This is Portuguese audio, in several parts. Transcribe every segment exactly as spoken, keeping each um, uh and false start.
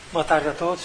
Boa tarde a todos.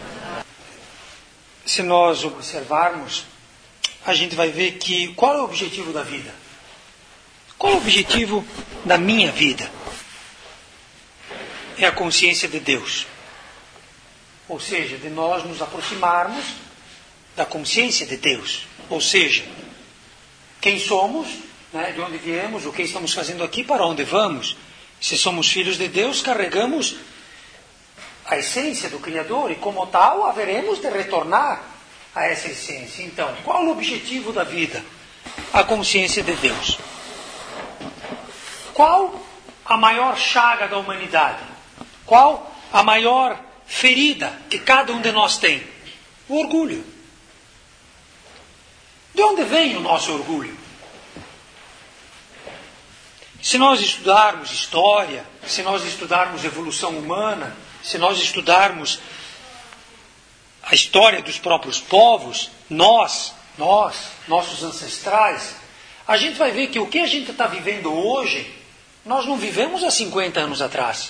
Se nós observarmos, a gente vai ver que qual é o objetivo da vida? Qual é o objetivo da minha vida? É a consciência de Deus. Ou seja, de nós nos aproximarmos da consciência de Deus. Ou seja, quem somos, né, de onde viemos, o que estamos fazendo aqui, para onde vamos. Se somos filhos de Deus, carregamos a essência do Criador e, como tal, haveremos de retornar a essa essência. Então, qual o objetivo da vida? A consciência de Deus. Qual a maior chaga da humanidade? Qual a maior ferida que cada um de nós tem? O orgulho. De onde vem o nosso orgulho? Se nós estudarmos história, se nós estudarmos evolução humana, se nós estudarmos a história dos próprios povos, nós, nós, nossos ancestrais, a gente vai ver que o que a gente está vivendo hoje, nós não vivemos há cinquenta anos atrás.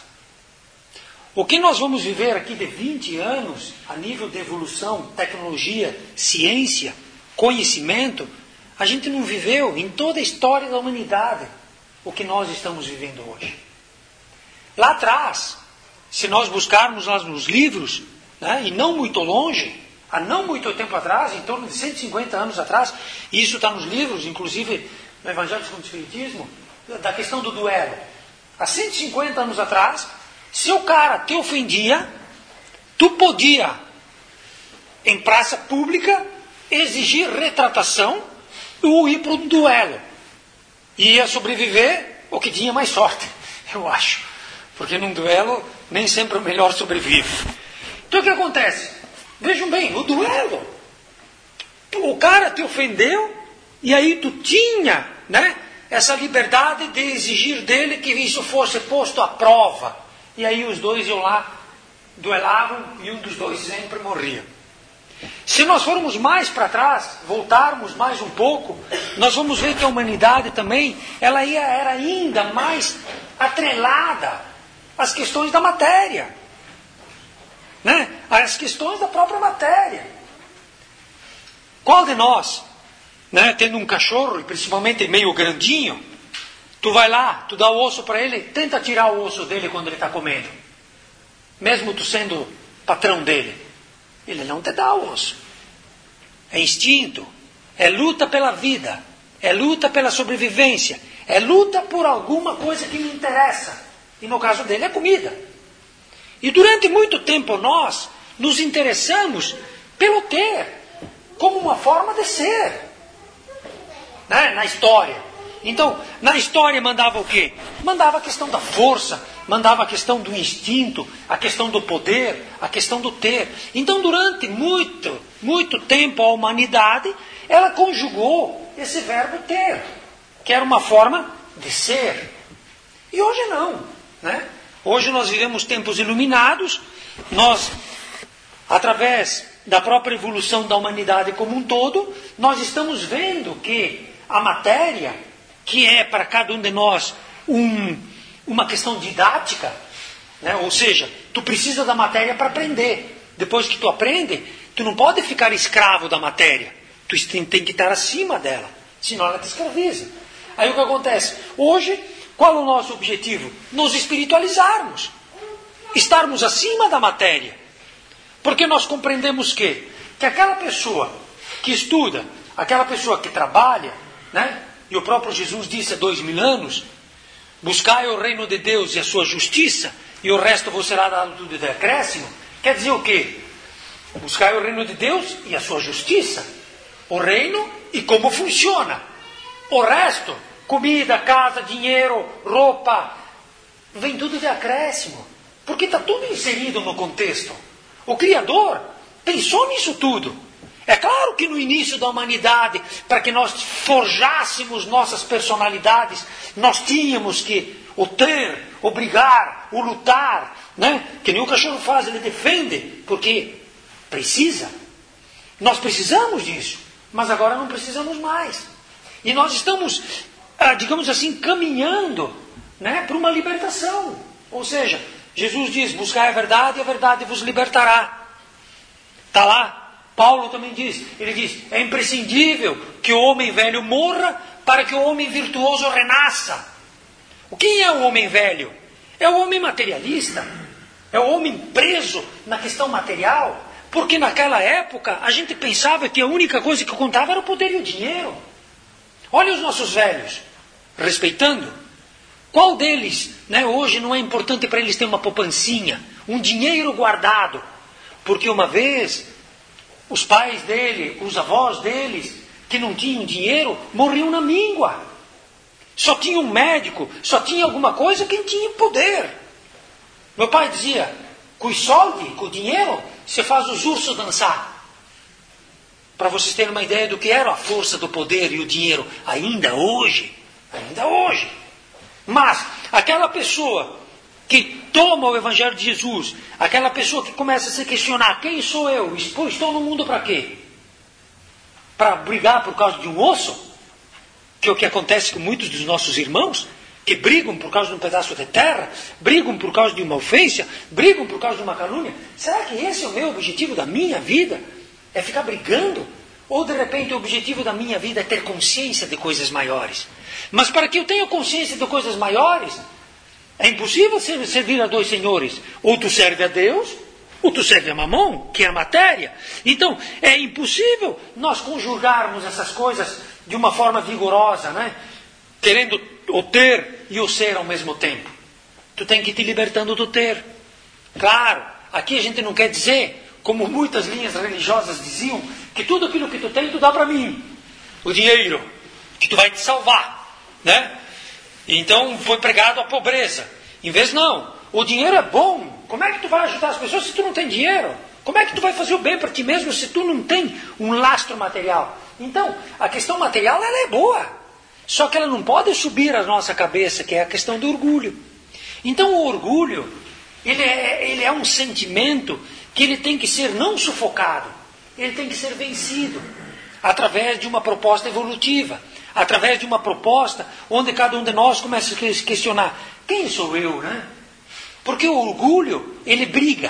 O que nós vamos viver aqui de vinte anos, a nível de evolução, tecnologia, ciência, conhecimento, a gente não viveu em toda a história da humanidade o que nós estamos vivendo hoje. Lá atrás, se nós buscarmos lá nos livros, né, e não muito longe, há não muito tempo atrás, em torno de cento e cinquenta anos atrás, e isso está nos livros, inclusive no Evangelho segundo o Espiritismo, da questão do duelo. Há cento e cinquenta anos atrás, se o cara te ofendia, tu podia, em praça pública, exigir retratação ou ir para um duelo. E ia sobreviver o que tinha mais sorte, eu acho. Porque num duelo, nem sempre o melhor sobrevive. Então o que acontece? Vejam bem, o duelo. O cara te ofendeu, e aí tu tinha, né, essa liberdade de exigir dele que isso fosse posto à prova. E aí os dois iam lá, duelavam, e um dos dois sempre morria. Se nós formos mais para trás, voltarmos mais um pouco, nós vamos ver que a humanidade também, ela ia, era ainda mais atrelada às questões da matéria, né? Às questões da própria matéria. Qual de nós, né, tendo um cachorro, e principalmente meio grandinho, tu vai lá, tu dá o osso para ele, tenta tirar o osso dele quando ele está comendo, mesmo tu sendo patrão dele. Ele não te dá o osso. É instinto. É luta pela vida. É luta pela sobrevivência. É luta por alguma coisa que me interessa. E no caso dele é comida. E durante muito tempo nós nos interessamos pelo ter. Como uma forma de ser. Né? Na história. Então, na história mandava o quê? Mandava a questão da força, mandava a questão do instinto, a questão do poder, a questão do ter. Então, durante muito, muito tempo, a humanidade, ela conjugou esse verbo ter, que era uma forma de ser. E hoje não, né? Hoje nós vivemos tempos iluminados, nós, através da própria evolução da humanidade como um todo, nós estamos vendo que a matéria, que é para cada um de nós um, uma questão didática, né? Ou seja, tu precisa da matéria para aprender. Depois que tu aprende, tu não pode ficar escravo da matéria. Tu tem, tem que estar acima dela, senão ela te escraviza. Aí o que acontece? Hoje, qual é o nosso objetivo? Nos espiritualizarmos. Estarmos acima da matéria. Porque nós compreendemos que, que aquela pessoa que estuda, aquela pessoa que trabalha, né? E o próprio Jesus disse há dois mil anos, buscai o reino de Deus e a sua justiça, e o resto vos será dado tudo de acréscimo. Quer dizer o quê? Buscai o reino de Deus e a sua justiça. O reino e como funciona. O resto, comida, casa, dinheiro, roupa, vem tudo de acréscimo. Porque está tudo inserido no contexto. O Criador pensou nisso tudo. É claro que no início da humanidade, para que nós forjássemos nossas personalidades, nós tínhamos que o ter, o brigar, o lutar, né? Que nem o cachorro faz, ele defende, porque precisa. Nós precisamos disso, mas agora não precisamos mais. E nós estamos, digamos assim, caminhando, né, para uma libertação. Ou seja, Jesus diz, buscai a verdade e a verdade vos libertará. Está lá. Paulo também diz, ele diz, é imprescindível que o homem velho morra para que o homem virtuoso renasça. O quem é o homem velho? É o homem materialista. É o homem preso na questão material. Porque naquela época a gente pensava que a única coisa que contava era o poder e o dinheiro. Olha os nossos velhos, respeitando. Qual deles, né, hoje não é importante para eles ter uma poupancinha, um dinheiro guardado? Porque uma vez, os pais dele, os avós deles, que não tinham dinheiro, morriam na míngua. Só tinha um médico, só tinha alguma coisa quem tinha poder. Meu pai dizia, com o solde, com o dinheiro, você faz os ursos dançar. Para vocês terem uma ideia do que era a força do poder e o dinheiro, ainda hoje, ainda hoje. Mas aquela pessoa que toma o Evangelho de Jesus, aquela pessoa que começa a se questionar, quem sou eu? Estou no mundo para quê? Para brigar por causa de um osso? Que é o que acontece com muitos dos nossos irmãos, que brigam por causa de um pedaço de terra, brigam por causa de uma ofensa, brigam por causa de uma calúnia. Será que esse é o meu objetivo da minha vida? É ficar brigando? Ou de repente o objetivo da minha vida é ter consciência de coisas maiores? Mas para que eu tenha consciência de coisas maiores, é impossível servir a dois senhores. Ou tu serve a Deus, ou tu serve a Mamon, que é a matéria. Então, é impossível nós conjugarmos essas coisas de uma forma vigorosa, né? Querendo o ter e o ser ao mesmo tempo. Tu tem que ir te libertando do ter. Claro, aqui a gente não quer dizer, como muitas linhas religiosas diziam, que tudo aquilo que tu tem, tu dá para mim. O dinheiro, que tu vai te salvar, né? Então foi pregado a pobreza. Em vez não, o dinheiro é bom. Como é que tu vai ajudar as pessoas se tu não tem dinheiro? Como é que tu vai fazer o bem para ti mesmo se tu não tem um lastro material? Então, a questão material ela é boa. Só que ela não pode subir à nossa cabeça, que é a questão do orgulho. Então o orgulho, ele é, ele é um sentimento que ele tem que ser não sufocado, ele tem que ser vencido através de uma proposta evolutiva, através de uma proposta onde cada um de nós começa a se questionar, quem sou eu, né? Porque o orgulho, ele briga.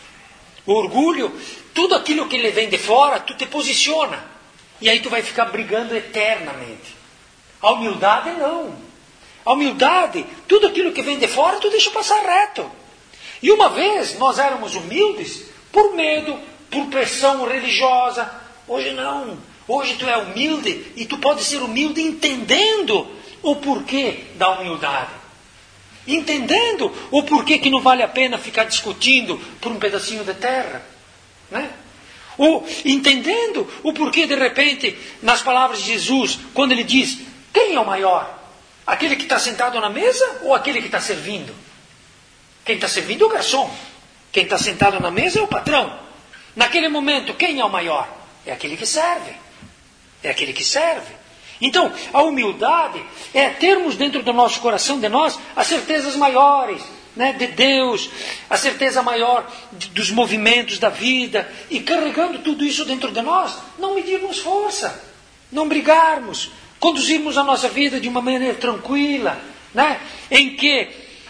O orgulho, tudo aquilo que ele vem de fora, tu te posiciona. E aí tu vai ficar brigando eternamente. A humildade não. A humildade, tudo aquilo que vem de fora, tu deixa passar reto. E uma vez nós éramos humildes por medo, por pressão religiosa. Hoje não. Hoje tu é humilde e tu pode ser humilde entendendo o porquê da humildade. Entendendo o porquê que não vale a pena ficar discutindo por um pedacinho de terra. Né? Ou entendendo o porquê de repente, nas palavras de Jesus, quando ele diz, quem é o maior? Aquele que está sentado na mesa ou aquele que está servindo? Quem está servindo é o garçom. Quem está sentado na mesa é o patrão. Naquele momento, quem é o maior? É aquele que serve. É aquele que serve. Então, a humildade é termos dentro do nosso coração, de nós, as certezas maiores, né, de Deus, a certeza maior de, dos movimentos da vida, e carregando tudo isso dentro de nós, não medirmos força, não brigarmos, conduzirmos a nossa vida de uma maneira tranquila, né, em que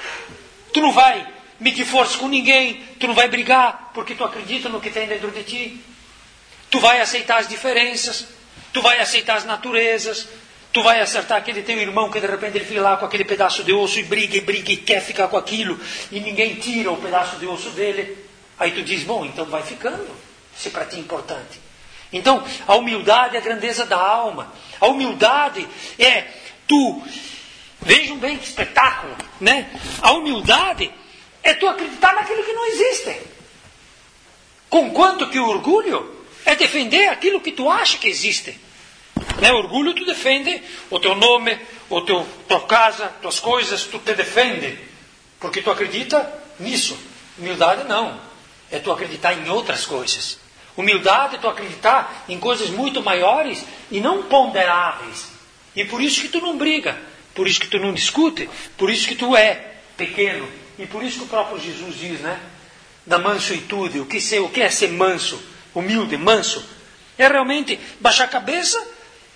tu não vai medir força com ninguém, tu não vai brigar porque tu acredita no que tem dentro de ti, tu vai aceitar as diferenças, tu vai aceitar as naturezas, tu vai acertar aquele teu irmão que de repente ele fica lá com aquele pedaço de osso e briga e briga e quer ficar com aquilo e ninguém tira o pedaço de osso dele. Aí tu diz, bom, então vai ficando, se para ti é importante. Então, a humildade é a grandeza da alma. A humildade é tu, vejam bem que espetáculo, né? A humildade é tu acreditar naquilo que não existe. Conquanto que o orgulho é defender aquilo que tu acha que existe. Né? Orgulho, tu defende o teu nome, o teu, tua casa, tuas coisas, tu te defende. Porque tu acredita nisso. Humildade não. É tu acreditar em outras coisas. Humildade é tu acreditar em coisas muito maiores e não ponderáveis. E por isso que tu não briga. Por isso que tu não discute. Por isso que tu é pequeno. E por isso que o próprio Jesus diz, né? Da mansuetude. O que, ser, o que é ser manso? Humilde, manso. É realmente baixar a cabeça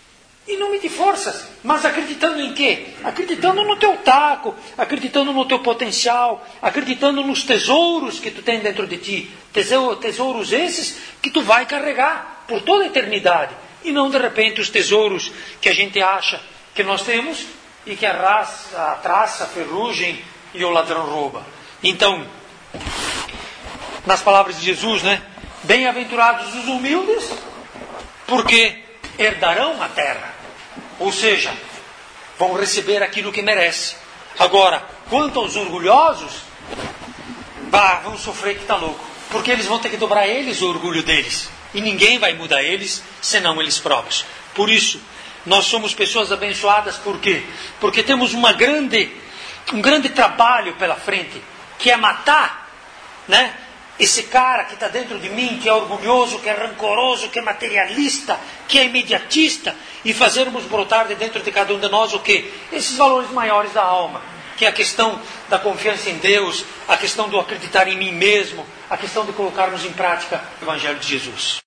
em nome de forças, mas acreditando em quê? Acreditando no teu taco, acreditando no teu potencial, acreditando nos tesouros que tu tem dentro de ti. Tesouros esses que tu vai carregar por toda a eternidade. E não de repente os tesouros que a gente acha que nós temos e que a, raça, a traça, a ferrugem e o ladrão rouba. Então, nas palavras de Jesus, né? Bem-aventurados os humildes, porque herdarão a terra. Ou seja, vão receber aquilo que merece. Agora, quanto aos orgulhosos, bah, vão sofrer que está louco. Porque eles vão ter que dobrar eles o orgulho deles. E ninguém vai mudar eles, senão eles próprios. Por isso, nós somos pessoas abençoadas. Por quê? Porque temos uma grande, um grande trabalho pela frente, que é matar, né? Esse cara que está dentro de mim, que é orgulhoso, que é rancoroso, que é materialista, que é imediatista, e fazermos brotar de dentro de cada um de nós o quê? Esses valores maiores da alma, que é a questão da confiança em Deus, a questão do acreditar em mim mesmo, a questão de colocarmos em prática o Evangelho de Jesus.